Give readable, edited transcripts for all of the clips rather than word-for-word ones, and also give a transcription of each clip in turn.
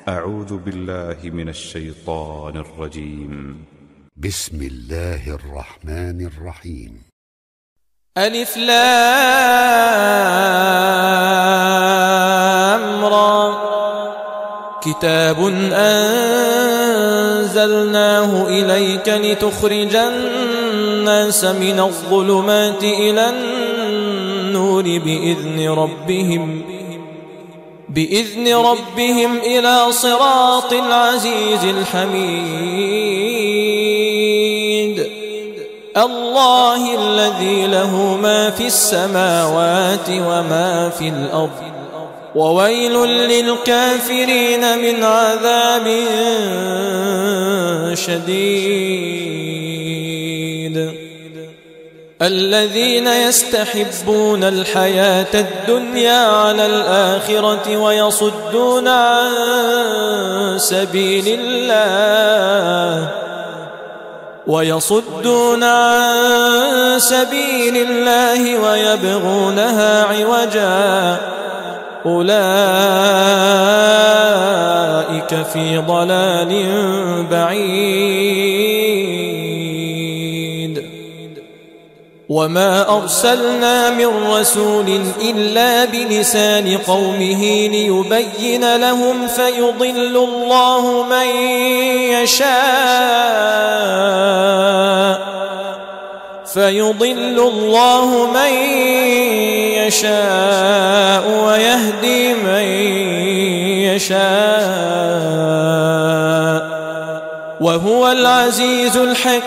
أعوذ بالله من الشيطان الرجيم. بسم الله الرحمن الرحيم. ألف لام را. كتاب أنزلناه إليك لتخرج الناس من الظلمات إلى النور بإذن ربهم إلى صراط العزيز الحميد. الله الذي له ما في السماوات وما في الأرض، وويل للكافرين من عذاب شديد. الذين يستحبون الحياة الدنيا على الآخرة ويصدون عن سبيل الله ويبغونها عوجا، أولئك في ضلال بعيد. وما أرسلنا من رسول إلا بلسان قومه ليبين لهم فيضل الله من يشاء ويهدي من يشاء، وهو العزيز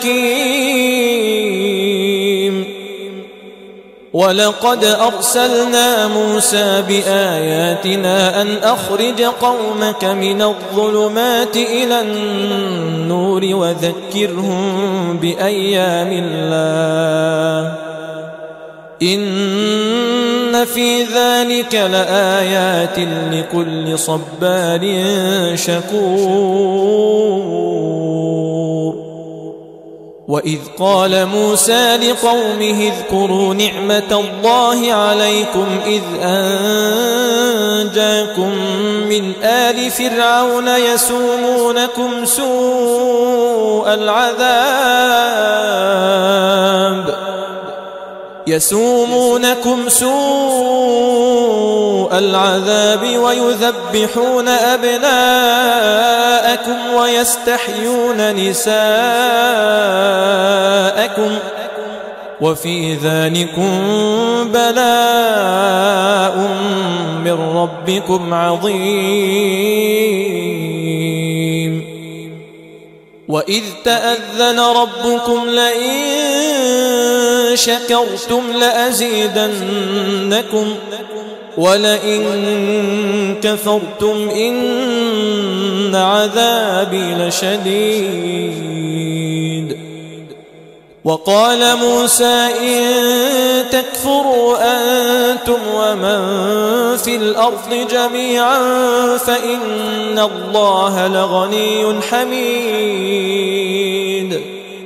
الحكيم. ولقد أرسلنا موسى بآياتنا أن أخرج قومك من الظلمات إلى النور وذكرهم بأيام الله، إن في ذلك لآيات لكل صبار شكور. وإذ قال موسى لقومه اذكروا نعمة الله عليكم إذ أنجاكم من آل فرعون يسومونكم سوء العذاب ويذبحون أبناءكم ويستحيون نساءكم، وفي ذلكم بلاء من ربكم عظيم. وإذ تأذن ربكم لئن شكرتم لأزيدنكم ولئن كفرتم إن عذابي لشديد. وقال موسى إن تكفروا أنتم ومن في الأرض جميعا فإن الله لغني حميد.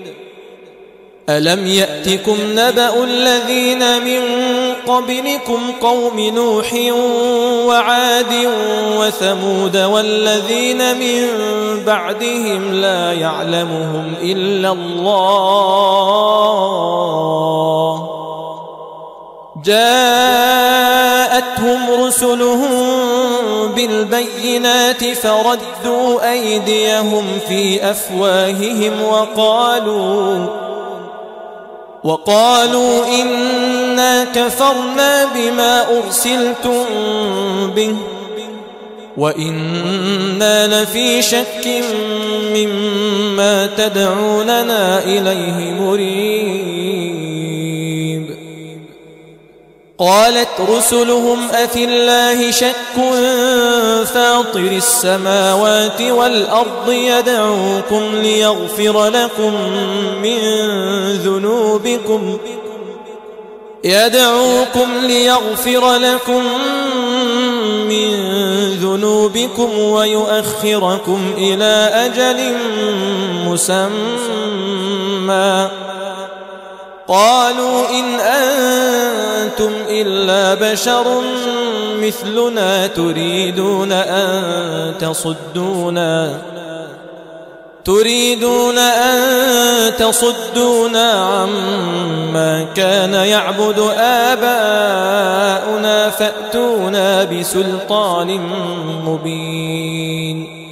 ألم يأتكم نبأ الذين من قبلكم قوم نوح وعاد وثمود والذين من بعدهم لا يعلمهم إلا الله، جاءتهم رسلهم بالبينات فردوا أيديهم في أفواههم وقالوا إنا كفرنا بما أرسلتم به وإنا لفي شك مما تدعوننا إليه مريب. قالت رسلهم أفي الله شك فاطر السماوات والأرض يدعوكم ليغفر لكم من ذنوبكم ويؤخركم إلى أجل مسمى قالوا إن أنتم إلا بشر مثلنا تريدون أن تصدونا عما كان يعبد آباؤنا فأتونا بسلطان مبين.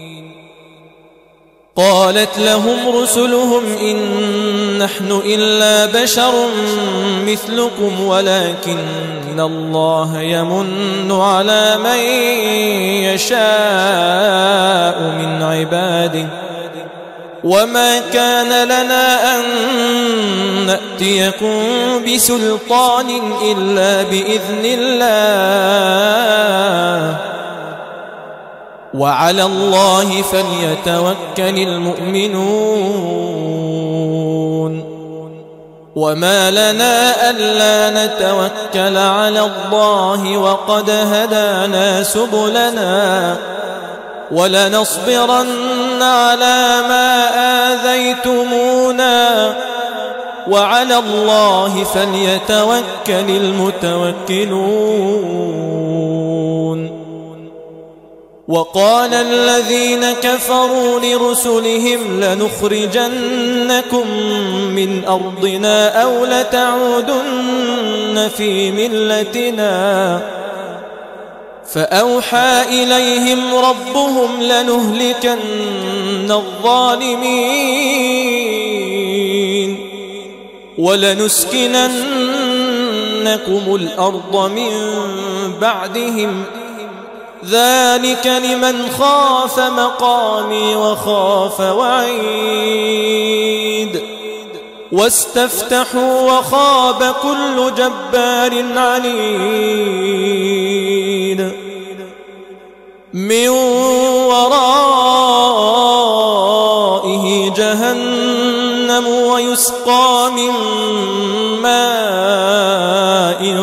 قالت لهم رسلهم إن نحن إلا بشر مثلكم ولكن الله يمن على من يشاء من عباده وما كان لنا أن نأتيكم بسلطان إلا بإذن الله وعلى الله فليتوكل المؤمنون. وما لنا ألا نتوكل على الله وقد هدانا سبلنا ولنصبرن على ما آذيتمونا وعلى الله فليتوكل المتوكلون. وقال الذين كفروا لرسلهم لنخرجنكم من أرضنا أو لتعودن في ملتنا فأوحى إليهم ربهم لنهلكن الظالمين ولنسكننكم الأرض من بعدهم ذلك لمن خاف مقامي وخاف وعيد. واستفتحوا وخاب كل جبار عنيد من ورائه جهنم ويسقى من ماء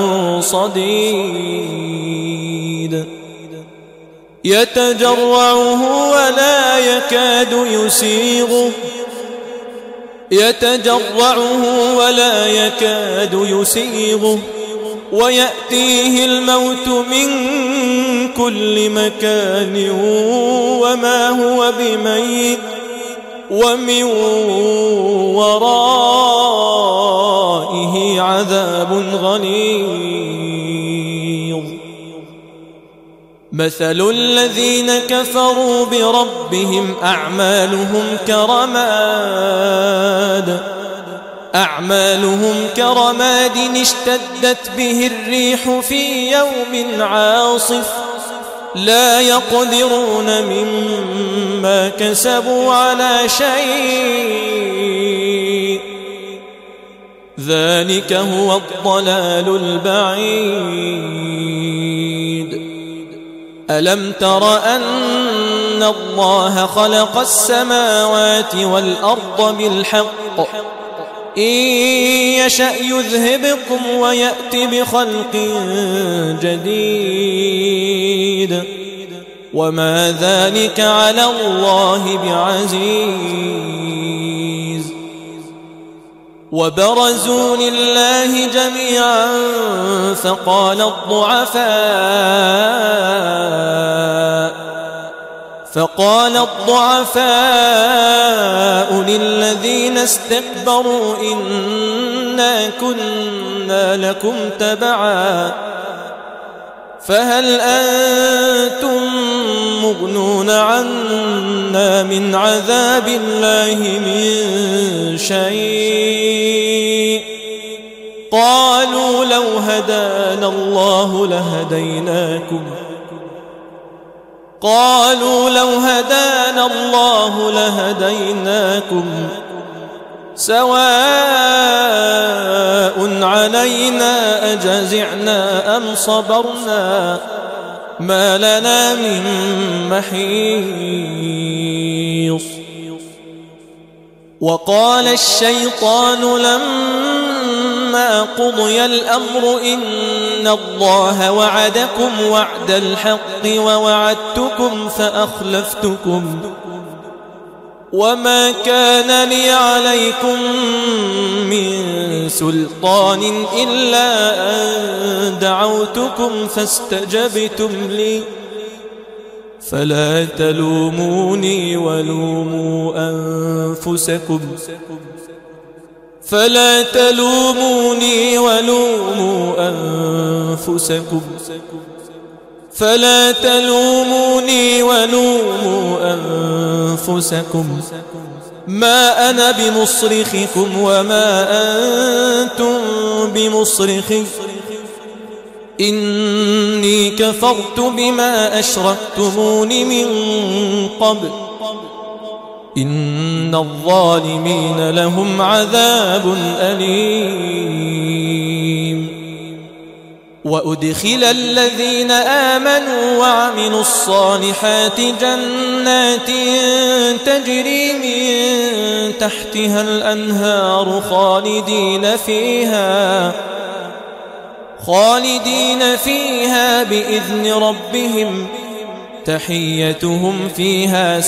صديد يتجرعه ولا يكاد يسيغه ويأتيه الموت من كل مكان وما هو بميت ومن ورائه عذاب غليظ. مثل الذين كفروا بربهم أعمالهم كرماد اشتدت به الريح في يوم عاصف لا يقدرون مما كسبوا على شيء ذلك هو الضلال البعيد. ألم تر أن الله خلق السماوات والأرض بالحق إن يشأ يذهبكم ويأت بخلق جديد وما ذلك على الله بعزيز. وبرزوا لله جميعا فقال الضعفاء للذين استكبروا إنا كنا لكم تبعا فهل أنتم مغنون عنا من عذاب الله من شيء قالوا لو هدانا الله لهديناكم سواء علينا أجزعنا أم صبرنا ما لنا من محيص. وقال الشيطان لما قضي الأمر إن الله وعدكم وعد وما كان لي عليكم من سلطان إلا أن دعوتكم فاستجبتم لي فلا تلوموني ولوموا أنفسكم ما أنا بمصرخكم وما أنتم بمصرخي إني كفرت بما أشركتمون من قبل إن الظالمين لهم عذاب أليم. وأدخل الذين آمنوا وعملوا الصالحات جنات تجري من تحتها الأنهار خالدين فيها بإذن ربهم تحيتهم فيها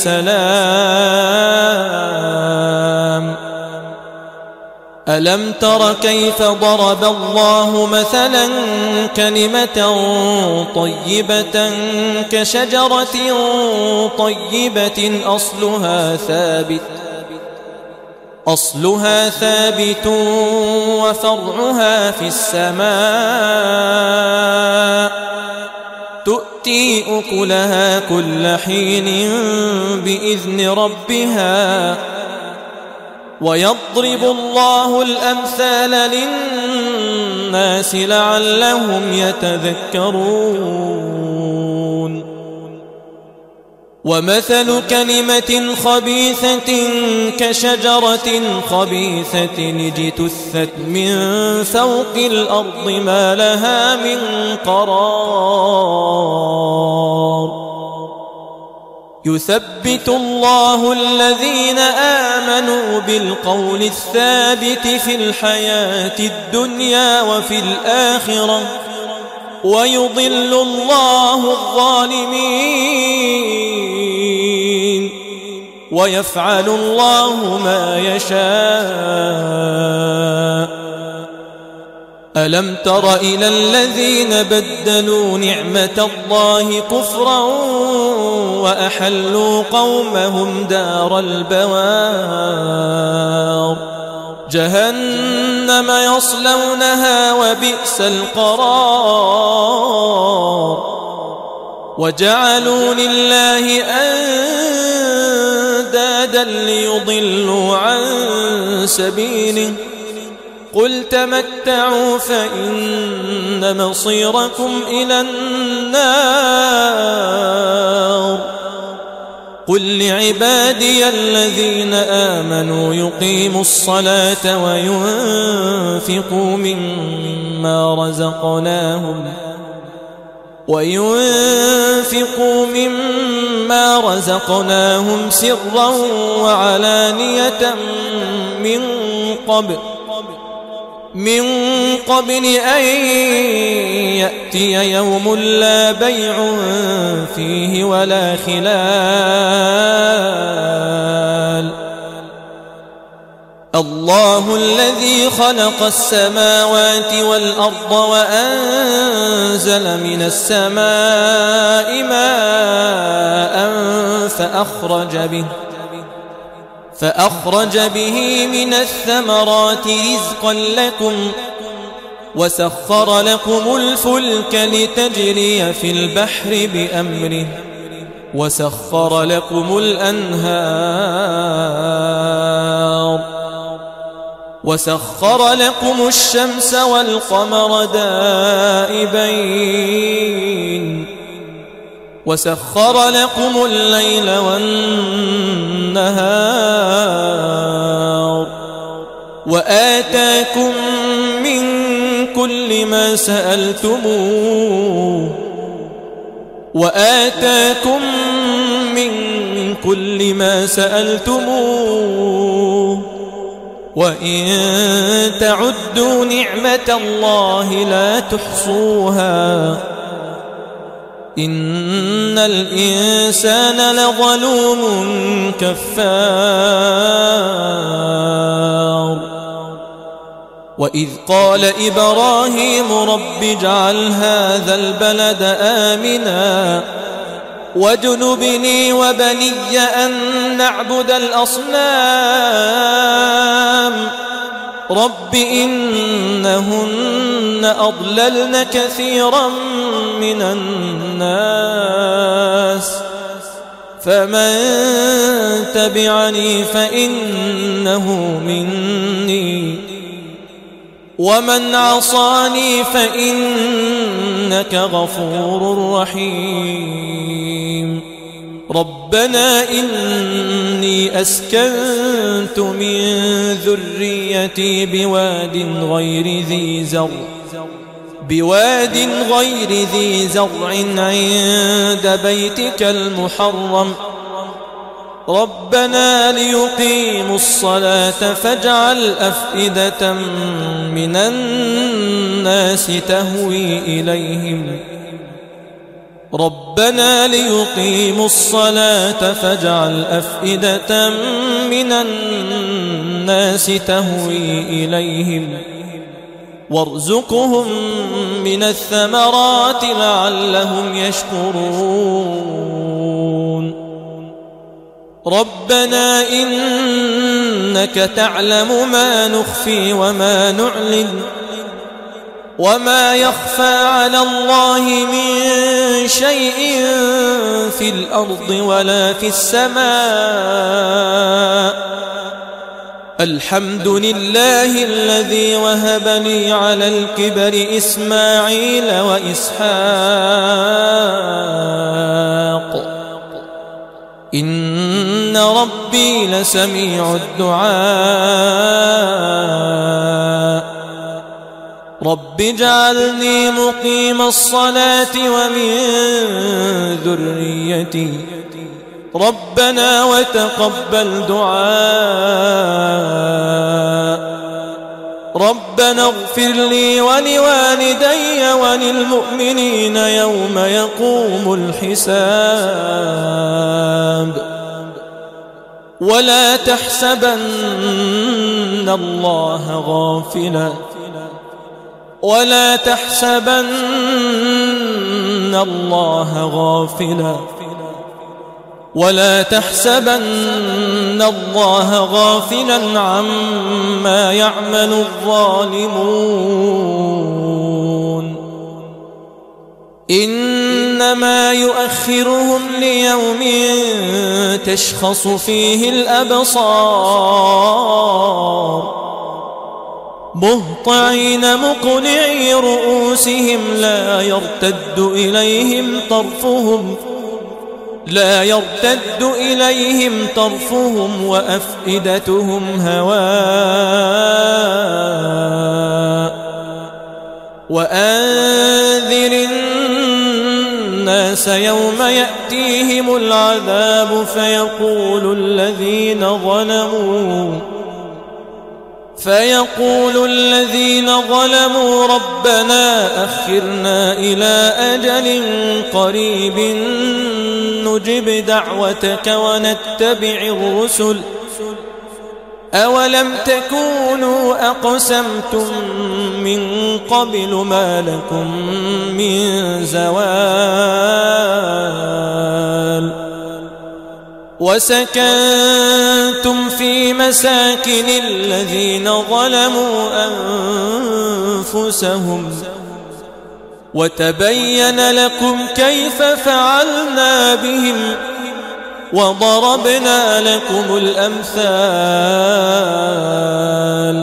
سلام. ألم تر كيف ضرب الله مثلا كلمة طيبة كشجرة طيبة أصلها ثابت وفرعها في السماء تؤتي أكلها كل حين بإذن ربها ويضرب الله الأمثال للناس لعلهم يتذكرون. ومثل كلمة خبيثة كشجرة خبيثة اجتثت من فوق الأرض ما لها من قرار. يثبت الله الذين آمنوا بالقول الثابت في الحياة الدنيا وفي الآخرة ويضل الله الظالمين ويفعل الله ما يشاء. ألم تر إلى الذين بدلوا نعمة الله كفرا وأحلوا قومهم دار البوار جهنم يصلونها وبئس القرار. وجعلوا لله أندادا ليضلوا عن سبيله قل تمتعوا فإن مصيركم إلى النار. قل لعبادي الذين آمنوا يقيموا الصلاة وينفقوا مما رزقناهم سرا وعلانية من قبل أن يأتي يوم لا بيع فيه ولا خلال. الله الذي خلق السماوات والأرض وأنزل من السماء ماء فأخرج به من الثمرات رزقا لكم وسخر لكم الفلك لتجري في البحر بأمره وسخر لكم الأنهار وسخر لكم الشمس والقمر دائبين وسخر لكم الليل والنهار وآتاكم من كل ما سألتموه وإن تعدوا نعمة الله لا تحصوها إن الإنسان لظلوم كفار وإذ قال إبراهيم رب اجعل هذا البلد آمنا واجنبني وبني أن نعبد الأصنام رب إنهن أضللن كثيرا من الناس فمن تبعني فإنه مني ومن عصاني فإنك غفور رحيم ربنا إني أسكنت من ذريتي بواد غير ذي زرع عند بيتك المحرم ربنا ليقيموا الصلاة فاجعل أفئدة من الناس تهوي إليهم ربنا ليقيموا الصلاة فاجعل أفئدة من الناس تهوي إليهم وارزقهم من الثمرات لعلهم يشكرون ربنا إنك تعلم ما نخفي وما نعلن وما يخفى على الله من شيء في الأرض ولا في السماء الحمد لله الذي وهب لي على الكبر إسماعيل وإسحاق إن ربي لسميع الدعاء رب اجعلني مقيم الصلاة ومن ذريتي ربنا وتقبل دعاء ربنا اغفر لي ولوالدي وللمؤمنين يوم يقوم الحساب ولا تحسبن الله غافلا عما يعمل الظالمون إنما يؤخرهم ليوم تشخص فيه الأبصار مهطعين مقنعي رؤوسهم لا يرتد إليهم طرفهم وأفئدتهم هواء وأنذر الناس يوم يأتيهم العذاب فيقول الذين ظلموا ربنا أخرنا إلى أجل قريب نجب دعوتك ونتبع الرسل أولم تكونوا أقسمتم من قبل ما لكم من زوال وسكنتم في مساكن الذين ظلموا أنفسهم وتبين لكم كيف فعلنا بهم وضربنا لكم الأمثال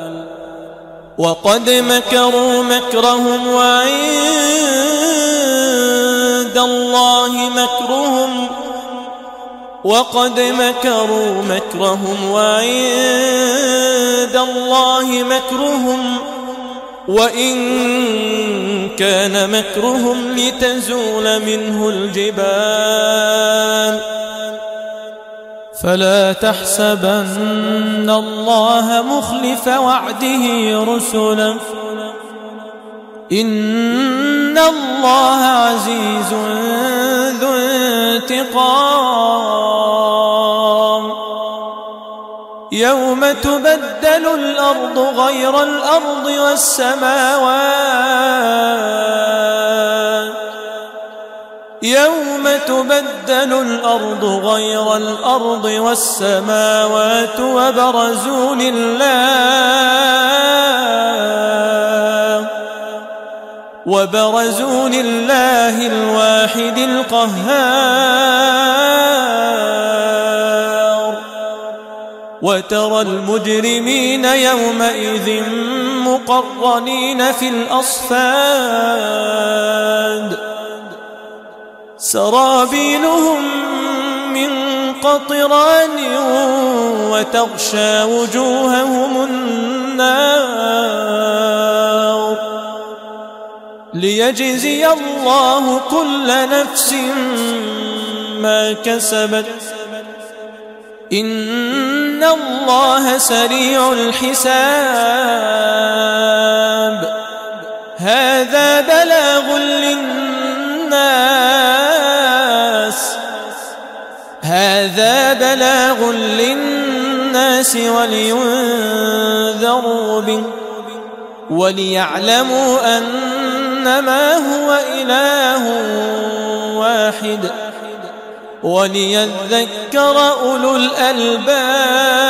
وقد مكروا مكرهم وعند الله مكرهم وإن كان مكرهم لتزول منه الجبال فلا تحسبن الله مخلف وعده رسله إن الله عزيز ذو انتقام. يوم تبدل الأرض غير الأرض والسماوات يوم تبدل الأرض غير الأرض والسماوات وبرزوا لله الواحد القهار. وترى المجرمين يومئذ مقرنين في الأصفاد سرابيلهم من قطران وتغشى وجوههم النار ليجزي الله كل نفس ما كسبت إن الله سريع الحساب. هذا بلاغ للناس ولينذروا به وليعلموا أنما هو إله واحد وليذكر أولو الألباب.